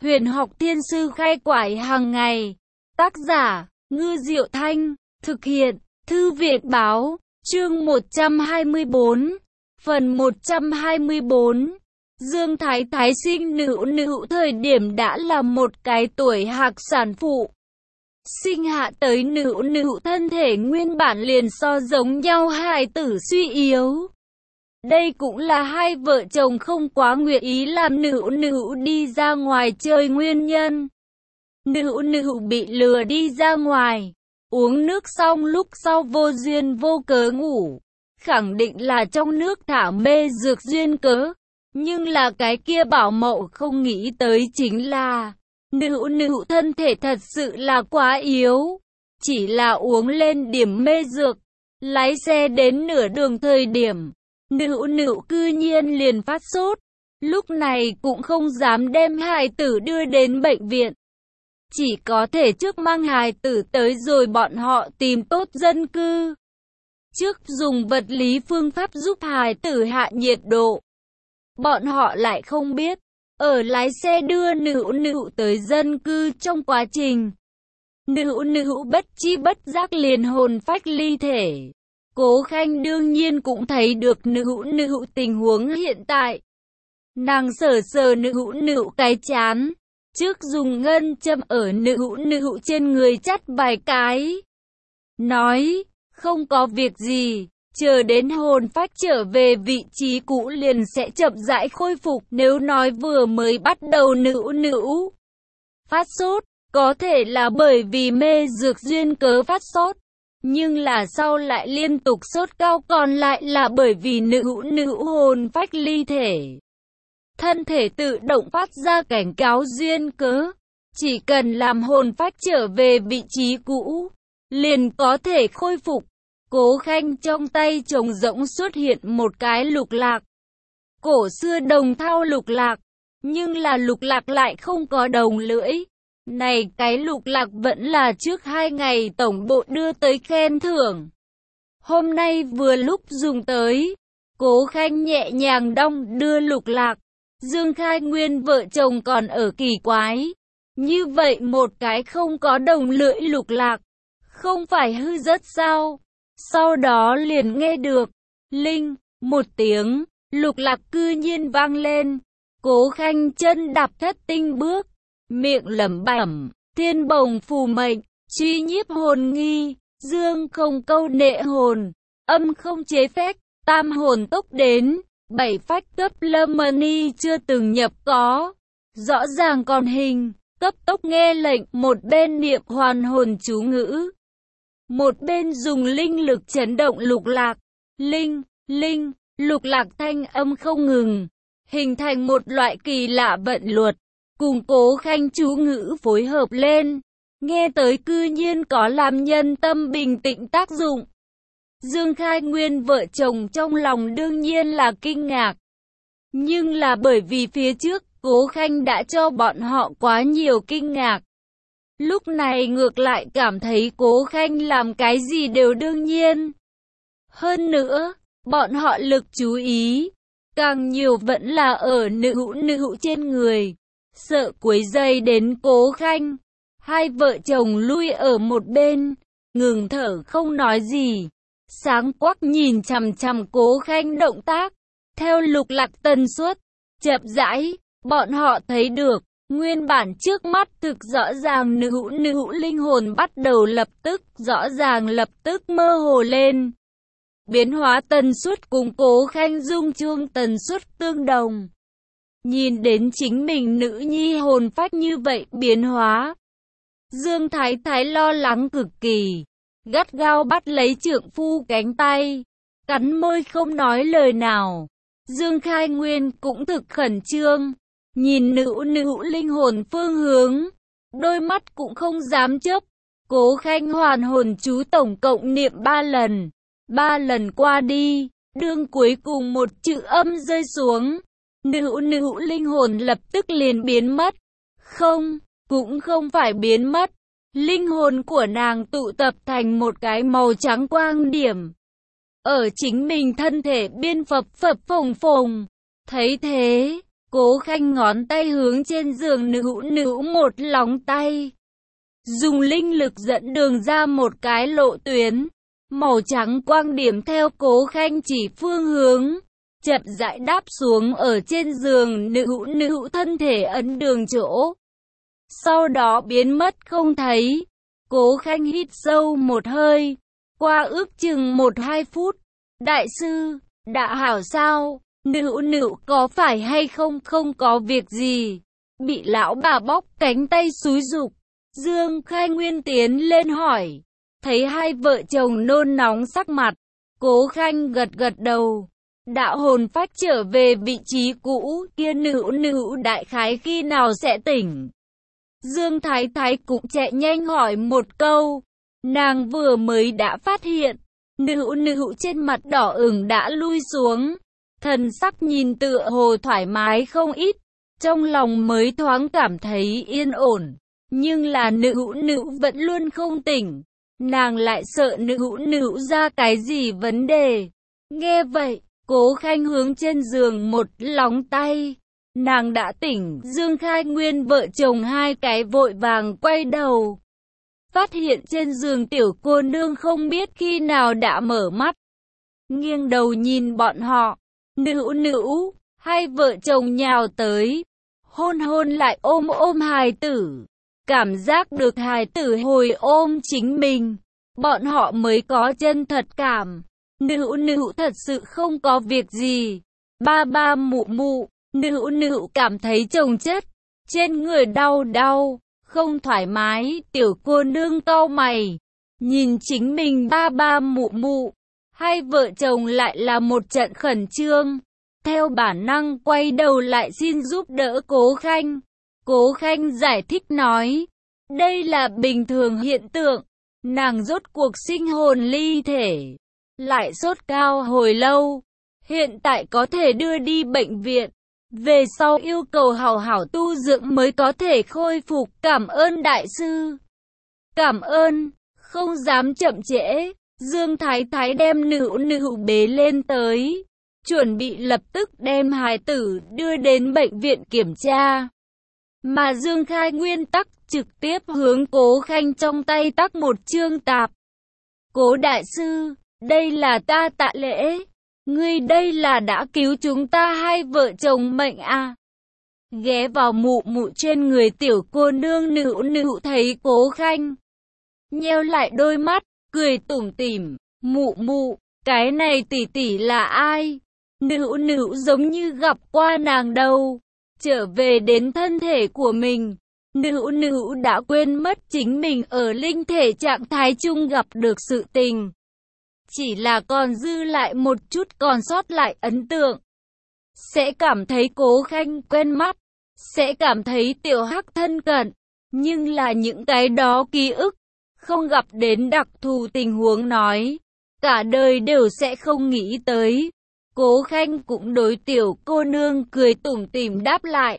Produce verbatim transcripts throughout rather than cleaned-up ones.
Huyền học thiên sư khai quải hàng ngày. Tác giả, Ngư Diệu Thanh. Thực hiện, Thư viện Báo. Chương một trăm hai mươi tư. Phần một trăm hai mươi tư. Dương Thái Thái sinh nữ nữ thời điểm đã là một cái tuổi hạc sản phụ. Sinh hạ tới nữ nữ thân thể nguyên bản liền so giống nhau, hài tử suy yếu. Đây cũng là hai vợ chồng không quá nguyện ý làm nữ nữ đi ra ngoài chơi nguyên nhân. Nữ nữ bị lừa đi ra ngoài, uống nước xong lúc sau vô duyên vô cớ ngủ. Khẳng định là trong nước thả mê dược duyên cớ. Nhưng là cái kia bảo mậu không nghĩ tới chính là nữ nữ thân thể thật sự là quá yếu. Chỉ là uống lên điểm mê dược, lái xe đến nửa đường thời điểm, nữ nữ cư nhiên liền phát sốt. Lúc này cũng không dám đem hài tử đưa đến bệnh viện. Chỉ có thể trước mang hài tử tới rồi bọn họ tìm tốt dân cư. Trước dùng vật lý phương pháp giúp hài tử hạ nhiệt độ. Bọn họ lại không biết, ở lái xe đưa nữ nữ tới dân cư trong quá trình, nữ nữ bất chi bất giác liền hồn phách ly thể. Cố Khanh đương nhiên cũng thấy được nữ nữ tình huống hiện tại. Nàng sờ sờ nữ nữ cái chán, trước dùng ngân châm ở nữ nữ trên người chắt vài cái. Nói, không có việc gì. Chờ đến hồn phách trở về vị trí cũ liền sẽ chậm rãi khôi phục. Nếu nói vừa mới bắt đầu nữ nữ phát sốt, có thể là bởi vì mê dược duyên cớ phát sốt. Nhưng là sau lại liên tục sốt cao, còn lại là bởi vì nữ nữ hồn phách ly thể. Thân thể tự động phát ra cảnh cáo duyên cớ. Chỉ cần làm hồn phách trở về vị trí cũ, liền có thể khôi phục. Cố Khanh trong tay trống rỗng xuất hiện một cái lục lạc. Cổ xưa đồng thau lục lạc, nhưng là lục lạc lại không có đồng lưỡi. Này cái lục lạc vẫn là trước hai ngày tổng bộ đưa tới khen thưởng. Hôm nay vừa lúc dùng tới. Cố Khanh nhẹ nhàng đong đưa lục lạc. Dương Khai Nguyên vợ chồng còn ở kỳ quái. Như vậy một cái không có đồng lưỡi lục lạc, không phải hư rất sao? Sau đó liền nghe được, linh, một tiếng, lục lạc cư nhiên vang lên. Cố Khanh chân đạp thất tinh bước, miệng lẩm bẩm, thiên bồng phù mệnh, truy nhiếp hồn nghi, dương không câu nệ hồn, âm không chế phách, tam hồn tốc đến, bảy phách cấp lâm ni chưa từng nhập có. Rõ ràng còn hình, cấp tốc nghe lệnh, một bên niệm hoàn hồn chú ngữ. Một bên dùng linh lực chấn động lục lạc, linh, linh, lục lạc thanh âm không ngừng, hình thành một loại kỳ lạ vận luật, cùng Cố Khanh chú ngữ phối hợp lên, nghe tới cư nhiên có làm nhân tâm bình tĩnh tác dụng. Dương Khai Nguyên vợ chồng trong lòng đương nhiên là kinh ngạc, nhưng là bởi vì phía trước Cố Khanh đã cho bọn họ quá nhiều kinh ngạc. Lúc này ngược lại cảm thấy Cố Khanh làm cái gì đều đương nhiên. Hơn nữa, bọn họ lực chú ý, càng nhiều vẫn là ở nữ nữ trên người. Sợ quấy rầy đến Cố Khanh. Hai vợ chồng lui ở một bên, ngừng thở không nói gì. Sáng quắc nhìn chằm chằm Cố Khanh động tác. Theo lục lạc tần suất, chậm rãi, bọn họ thấy được. Nguyên bản trước mắt thực rõ ràng nữ nữ linh hồn bắt đầu lập tức rõ ràng lập tức mơ hồ lên. Biến hóa tần suất cùng Cố Khanh dung chuông tần suất tương đồng. Nhìn đến chính mình nữ nhi hồn phách như vậy biến hóa, Dương Thái Thái lo lắng cực kỳ, gắt gao bắt lấy trượng phu cánh tay, cắn môi không nói lời nào. Dương Khai Nguyên cũng thực khẩn trương. Nhìn nữ nữ linh hồn phương hướng, đôi mắt cũng không dám chớp. Cố Khanh hoàn hồn chú tổng cộng niệm ba lần. Ba lần qua đi, đương cuối cùng một chữ âm rơi xuống, nữ nữ linh hồn lập tức liền biến mất. Không, cũng không phải biến mất. Linh hồn của nàng tụ tập thành một cái màu trắng quang điểm. Ở chính mình thân thể biên phập phập phồng phồng. Thấy thế, Cố Khanh ngón tay hướng trên giường nữ nữ một lòng tay. Dùng linh lực dẫn đường ra một cái lộ tuyến. Màu trắng quang điểm theo Cố Khanh chỉ phương hướng. Chậm rãi đáp xuống ở trên giường nữ nữ thân thể ấn đường chỗ. Sau đó biến mất không thấy. Cố Khanh hít sâu một hơi. Qua ước chừng một hai phút. Đại sư, đã hảo sao? Nữ nữ có phải hay không không có việc gì? Bị lão bà bóc cánh tay xúi giục. Dương Khai Nguyên tiến lên hỏi. Thấy hai vợ chồng nôn nóng sắc mặt. Cố Khanh gật gật đầu. Đạo hồn phách trở về vị trí cũ, kia nữ nữ đại khái khi nào sẽ tỉnh? Dương Thái Thái cũng chạy nhanh hỏi một câu. Nàng vừa mới đã phát hiện, nữ nữ trên mặt đỏ ửng đã lui xuống. Thần sắc nhìn tựa hồ thoải mái không ít, trong lòng mới thoáng cảm thấy yên ổn. Nhưng là nữ nữ vẫn luôn không tỉnh, nàng lại sợ nữ nữ ra cái gì vấn đề. Nghe vậy, Cố Khanh hướng trên giường một lóng tay. Nàng đã tỉnh, Dương Khai Nguyên vợ chồng hai cái vội vàng quay đầu. Phát hiện trên giường tiểu cô nương không biết khi nào đã mở mắt. Nghiêng đầu nhìn bọn họ. Nữ nữ, hai vợ chồng nhào tới. Hôn hôn lại ôm ôm hài tử. Cảm giác được hài tử hồi ôm chính mình. Bọn họ mới có chân thật cảm. Nữ nữ thật sự không có việc gì. Ba ba mụ mụ. Nữ nữ cảm thấy chồng chất. Trên người đau đau. Không thoải mái. Tiểu cô nương cau mày. Nhìn chính mình ba ba mụ mụ. Hai vợ chồng lại là một trận khẩn trương. Theo bản năng quay đầu lại xin giúp đỡ Cố Khanh. Cố Khanh giải thích nói. Đây là bình thường hiện tượng. Nàng rốt cuộc sinh hồn ly thể. Lại sốt cao hồi lâu. Hiện tại có thể đưa đi bệnh viện. Về sau yêu cầu hảo hảo tu dưỡng mới có thể khôi phục. Cảm ơn đại sư. Cảm ơn. Không dám chậm trễ. Dương Thái Thái đem nữ nữ bế lên tới. Chuẩn bị lập tức đem hài tử đưa đến bệnh viện kiểm tra. Mà Dương Khai Nguyên tắc trực tiếp hướng Cố Khanh trong tay tắc một chương tạp. Cố đại sư, đây là ta tạ lễ. Ngươi đây là đã cứu chúng ta hai vợ chồng mệnh à. Ghé vào mụ mụ trên người tiểu cô nương nữ nữ thấy Cố Khanh. Nheo lại đôi mắt, cười tủm tỉm. Mụ mụ, cái này tỷ tỷ là ai? Nữ nữ giống như gặp qua nàng đâu. Trở về đến thân thể của mình. Nữ nữ đã quên mất chính mình ở linh thể trạng thái chung gặp được sự tình. Chỉ là còn dư lại một chút còn sót lại ấn tượng. Sẽ cảm thấy Cố Khanh quen mắt. Sẽ cảm thấy tiểu hắc thân cận. Nhưng là những cái đó ký ức. Không gặp đến đặc thù tình huống nói. Cả đời đều sẽ không nghĩ tới. Cố Khanh cũng đối tiểu cô nương cười tủm tỉm đáp lại.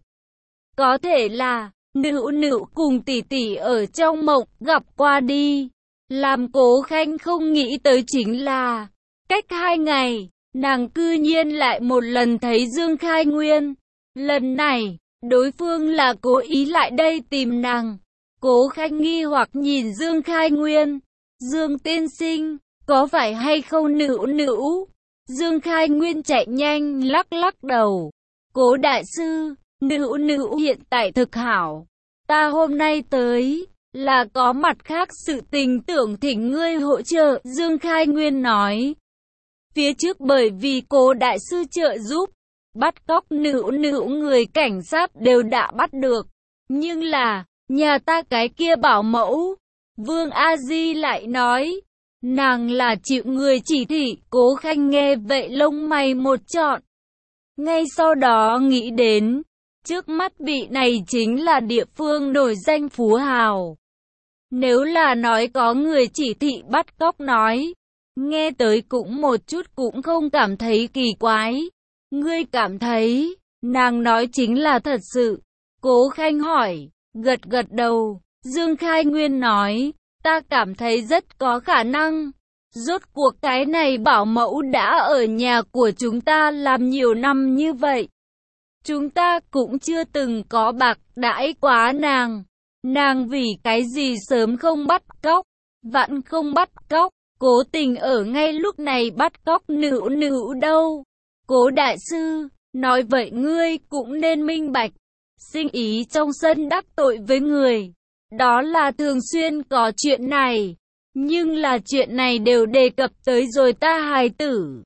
Có thể là, nữ nữ cùng tỷ tỷ ở trong mộng gặp qua đi. Làm Cố Khanh không nghĩ tới chính là, cách hai ngày, nàng cư nhiên lại một lần thấy Dương Khai Nguyên. Lần này, đối phương là cố ý lại đây tìm nàng. Cố Khanh nghi hoặc nhìn Dương Khai Nguyên. Dương tiên sinh, có phải hay không nữ nữ? Dương Khai Nguyên chạy nhanh lắc lắc đầu. Cố đại sư, nữ nữ hiện tại thực hảo. Ta hôm nay tới, là có mặt khác sự tình tưởng thỉnh ngươi hỗ trợ. Dương Khai Nguyên nói. Phía trước bởi vì cố đại sư trợ giúp, bắt cóc nữ nữ người cảnh sát đều đã bắt được. Nhưng là, nhà ta cái kia bảo mẫu. Vương A Di lại nói. Nàng là chịu người chỉ thị. Cố Khanh nghe vậy lông mày một trọn. Ngay sau đó nghĩ đến, trước mắt vị này chính là địa phương nổi danh phú hào. Nếu là nói có người chỉ thị bắt cóc nói, nghe tới cũng một chút cũng không cảm thấy kỳ quái. Ngươi cảm thấy, nàng nói chính là thật sự. Cố Khanh hỏi, gật gật đầu. Dương Khai Nguyên nói, ta cảm thấy rất có khả năng. Rốt cuộc cái này bảo mẫu đã ở nhà của chúng ta làm nhiều năm như vậy. Chúng ta cũng chưa từng có bạc đãi quá nàng. Nàng vì cái gì sớm không bắt cóc, vặn không bắt cóc, cố tình ở ngay lúc này bắt cóc Nữu Nữu đâu. Cố đại sư, nói vậy ngươi cũng nên minh bạch. Sinh ý trong sân đắc tội với người, đó là thường xuyên có chuyện này. Nhưng là chuyện này đều đề cập tới rồi ta hài tử.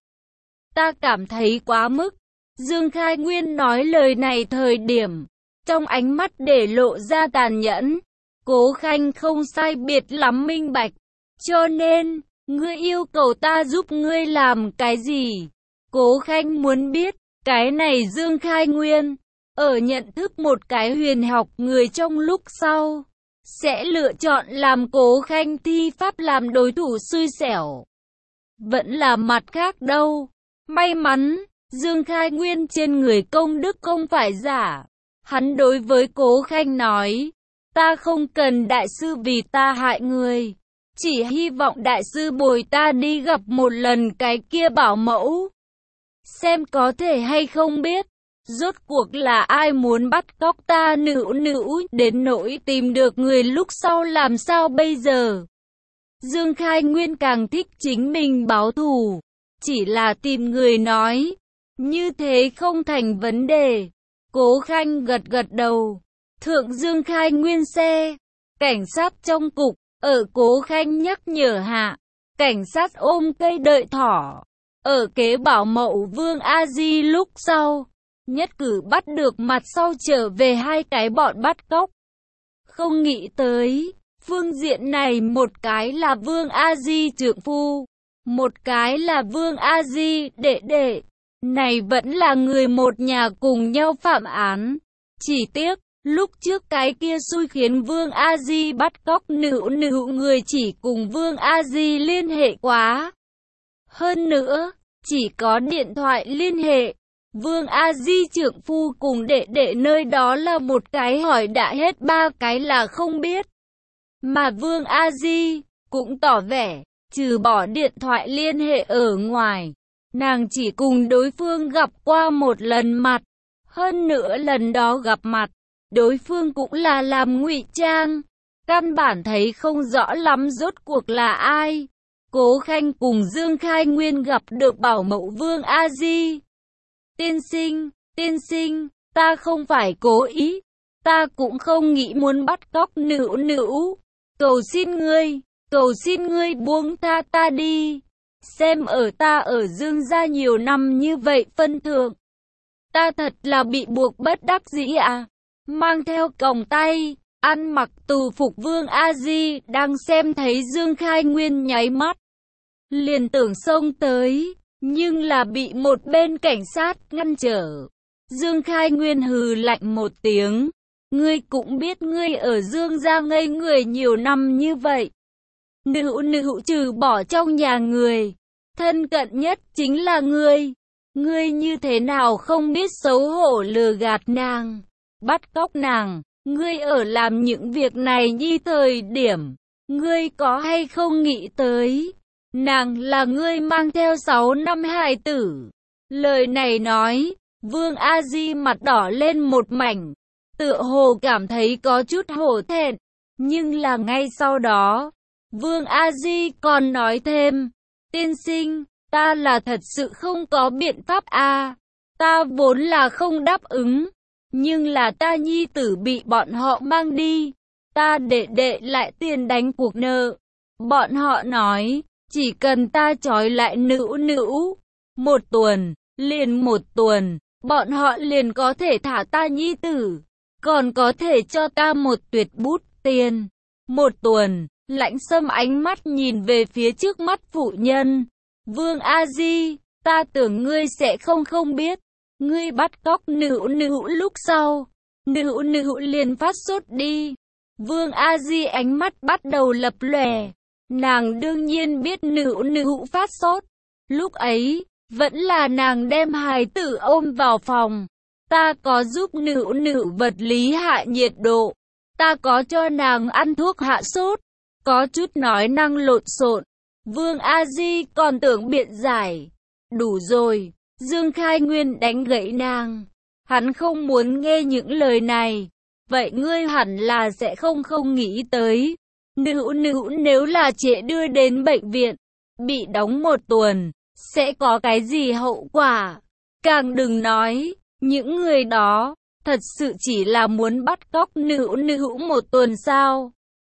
Ta cảm thấy quá mức. Dương Khai Nguyên nói lời này thời điểm, trong ánh mắt để lộ ra tàn nhẫn. Cố Khanh không sai biệt lắm minh bạch. Cho nên, ngươi yêu cầu ta giúp ngươi làm cái gì? Cố Khanh muốn biết, cái này Dương Khai Nguyên, ở nhận thức một cái huyền học người trong lúc sau, sẽ lựa chọn làm Cố Khanh thi pháp làm đối thủ xui xẻo. Vẫn là mặt khác đâu. May mắn, Dương Khai Nguyên trên người công đức không phải giả. Hắn đối với Cố Khanh nói, ta không cần đại sư vì ta hại người. Chỉ hy vọng đại sư bồi ta đi gặp một lần cái kia bảo mẫu. Xem có thể hay không biết, rốt cuộc là ai muốn bắt cóc ta Nữu Nữu đến nỗi tìm được người lúc sau làm sao bây giờ. Dương Khai Nguyên càng thích chính mình báo thù, chỉ là tìm người nói, như thế không thành vấn đề. Cố Khanh gật gật đầu, thượng Dương Khai Nguyên xe, cảnh sát trong cục, ở Cố Khanh nhắc nhở hạ, cảnh sát ôm cây đợi thỏ, ở kế bảo mậu Vương A Di lúc sau, nhất cử bắt được mặt sau trở về hai cái bọn bắt cóc. Không nghĩ tới, phương diện này một cái là Vương A Di trượng phu, một cái là Vương A Di đệ đệ, này vẫn là người một nhà cùng nhau phạm án. Chỉ tiếc, lúc trước cái kia xui khiến Vương A Di bắt cóc Nữu Nữu người chỉ cùng Vương A Di liên hệ quá. Hơn nữa, chỉ có điện thoại liên hệ. Vương A Di trượng phu cùng đệ đệ nơi đó là một cái hỏi đã hết ba cái là không biết. Mà Vương A Di cũng tỏ vẻ, trừ bỏ điện thoại liên hệ ở ngoài, nàng chỉ cùng đối phương gặp qua một lần mặt. Hơn nữa lần đó gặp mặt, đối phương cũng là làm ngụy trang, căn bản thấy không rõ lắm rốt cuộc là ai. Cố Khanh cùng Dương Khai Nguyên gặp được bảo mẫu Vương A Di. Tiên sinh, tiên sinh, ta không phải cố ý, ta cũng không nghĩ muốn bắt cóc Nữu Nữu. Cầu xin ngươi, cầu xin ngươi buông tha ta đi. Xem ở ta ở Dương gia nhiều năm như vậy phân thượng, ta thật là bị buộc bất đắc dĩ à. Mang theo còng tay, ăn mặc tù phục Vương A Di đang xem thấy Dương Khai Nguyên nháy mắt, liền tưởng xông tới, nhưng là bị một bên cảnh sát ngăn trở. Dương Khai Nguyên hừ lạnh một tiếng, ngươi cũng biết ngươi ở Dương gia ngây người nhiều năm như vậy. Nữu Nữu trừ bỏ trong nhà người, thân cận nhất chính là ngươi. Ngươi như thế nào không biết xấu hổ lừa gạt nàng, bắt cóc nàng. Ngươi ở làm những việc này nhi thời điểm, ngươi có hay không nghĩ tới, nàng là ngươi mang theo sáu năm hài tử. Lời này nói, Vương A Di mặt đỏ lên một mảnh, tựa hồ cảm thấy có chút hổ thẹn. Nhưng là ngay sau đó, Vương A Di còn nói thêm, tiên sinh, ta là thật sự không có biện pháp a, ta vốn là không đáp ứng, nhưng là ta nhi tử bị bọn họ mang đi, ta đệ đệ lại tiền đánh cuộc nợ. Bọn họ nói, chỉ cần ta trói lại Nữu Nữu một tuần, liền một tuần, bọn họ liền có thể thả ta nhi tử, còn có thể cho ta một tuyệt bút tiền. Một tuần, Lãnh Sâm ánh mắt nhìn về phía trước mắt phụ nhân. Vương A Di, ta tưởng ngươi sẽ không không biết, ngươi bắt cóc Nữu Nữu lúc sau, Nữu Nữu liền phát sốt đi. Vương A Di ánh mắt bắt đầu lập lòe, nàng đương nhiên biết Nữu Nữu phát sốt. Lúc ấy, vẫn là nàng đem hài tử ôm vào phòng. Ta có giúp Nữu Nữu vật lý hạ nhiệt độ, ta có cho nàng ăn thuốc hạ sốt, có chút nói năng lộn xộn. Vương A Di còn tưởng biện giải. Đủ rồi, Dương Khai Nguyên đánh gãy nàng. Hắn không muốn nghe những lời này. Vậy ngươi hẳn là sẽ không không nghĩ tới. Nữ nữ nếu là trễ đưa đến bệnh viện, bị đóng một tuần, sẽ có cái gì hậu quả? Càng đừng nói, những người đó, thật sự chỉ là muốn bắt cóc nữ nữ một tuần sao?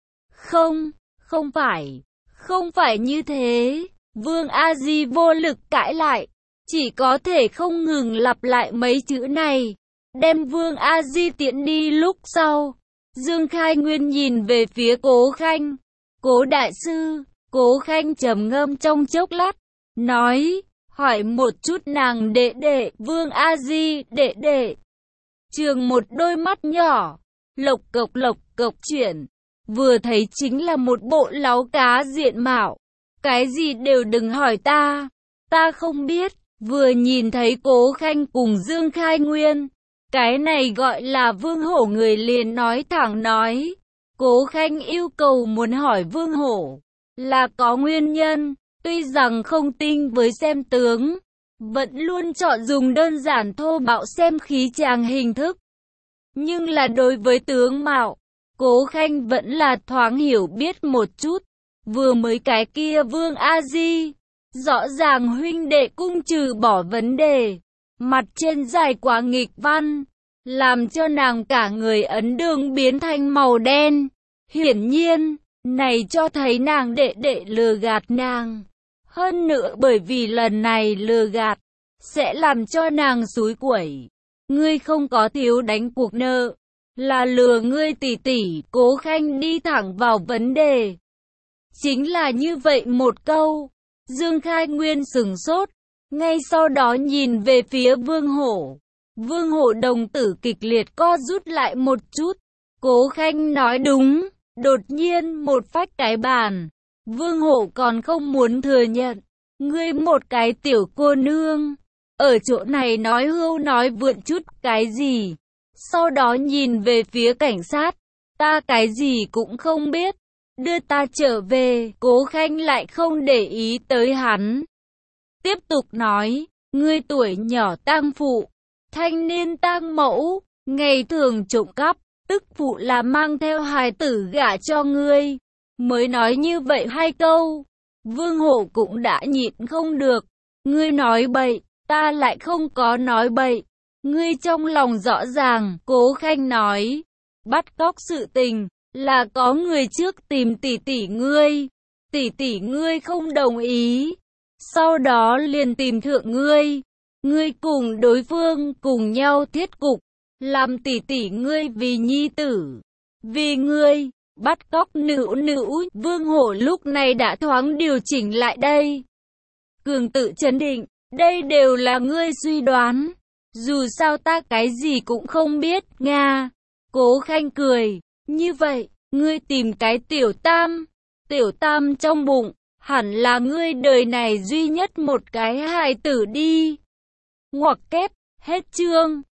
Không, không phải, không phải như thế. Vương A Di vô lực cãi lại, chỉ có thể không ngừng lặp lại mấy chữ này, đem Vương A Di tiễn đi. Lúc sau, Dương Khai Nguyên nhìn về phía Cố Khanh. Cố đại sư, Cố Khanh trầm ngâm trong chốc lát, nói, hỏi một chút nàng đệ đệ, Vương A Di, đệ đệ. Trường một đôi mắt nhỏ, lộc cộc lộc cộc chuyển, vừa thấy chính là một bộ láu cá diện mạo. Cái gì đều đừng hỏi ta, ta không biết. Vừa nhìn thấy Cố Khanh cùng Dương Khai Nguyên, cái này gọi là Vương Hổ, người liền nói thẳng nói. Cố Khanh yêu cầu muốn hỏi Vương Hổ là có nguyên nhân, tuy rằng không tin với xem tướng, vẫn luôn chọn dùng đơn giản thô bạo xem khí chàng hình thức. Nhưng là đối với tướng mạo, Cố Khanh vẫn là thoáng hiểu biết một chút. Vừa mới cái kia Vương A Di, rõ ràng huynh đệ cung trừ bỏ vấn đề, mặt trên dài quá nghịch văn, làm cho nàng cả người ấn đường biến thành màu đen. Hiển nhiên, này cho thấy nàng đệ đệ lừa gạt nàng. Hơn nữa bởi vì lần này lừa gạt, sẽ làm cho nàng xúi quẩy. Ngươi không có thiếu đánh cuộc nợ, là lừa ngươi tỷ tỷ. Cố Khanh đi thẳng vào vấn đề. Chính là như vậy một câu. Dương Khai Nguyên sửng sốt, ngay sau đó nhìn về phía Vương Hổ. Vương Hổ đồng tử kịch liệt co rút lại một chút. Cố Khanh nói đúng. Đột nhiên một phách cái bàn. Vương Hổ còn không muốn thừa nhận. Ngươi một cái tiểu cô nương, ở chỗ này nói hưu nói vượn chút cái gì? Sau đó nhìn về phía cảnh sát. Ta cái gì cũng không biết, đưa ta trở về. Cố Khanh lại không để ý tới hắn, tiếp tục nói, ngươi tuổi nhỏ tang phụ, thanh niên tang mẫu, ngày thường trộm cắp, tức phụ là mang theo hài tử gả cho ngươi. Mới nói như vậy hai câu, Vương Hổ cũng đã nhịn không được. Ngươi nói bậy, ta lại không có nói bậy. Ngươi trong lòng rõ ràng. Cố Khanh nói, bắt cóc sự tình là có người trước tìm tỷ tỷ ngươi, tỷ tỷ ngươi không đồng ý, sau đó liền tìm thượng ngươi, ngươi cùng đối phương cùng nhau thiết cục, làm tỷ tỷ ngươi vì nhi tử, vì ngươi bắt cóc nữ nữ. Vương Hổ lúc này đã thoáng điều chỉnh lại đây, cường tự chấn định, đây đều là ngươi suy đoán, dù sao ta cái gì cũng không biết, Nga. Cố Khanh cười, như vậy, ngươi tìm cái tiểu tam, tiểu tam trong bụng, hẳn là ngươi đời này duy nhất một cái hài tử đi. Ngoặc kép, hết chương.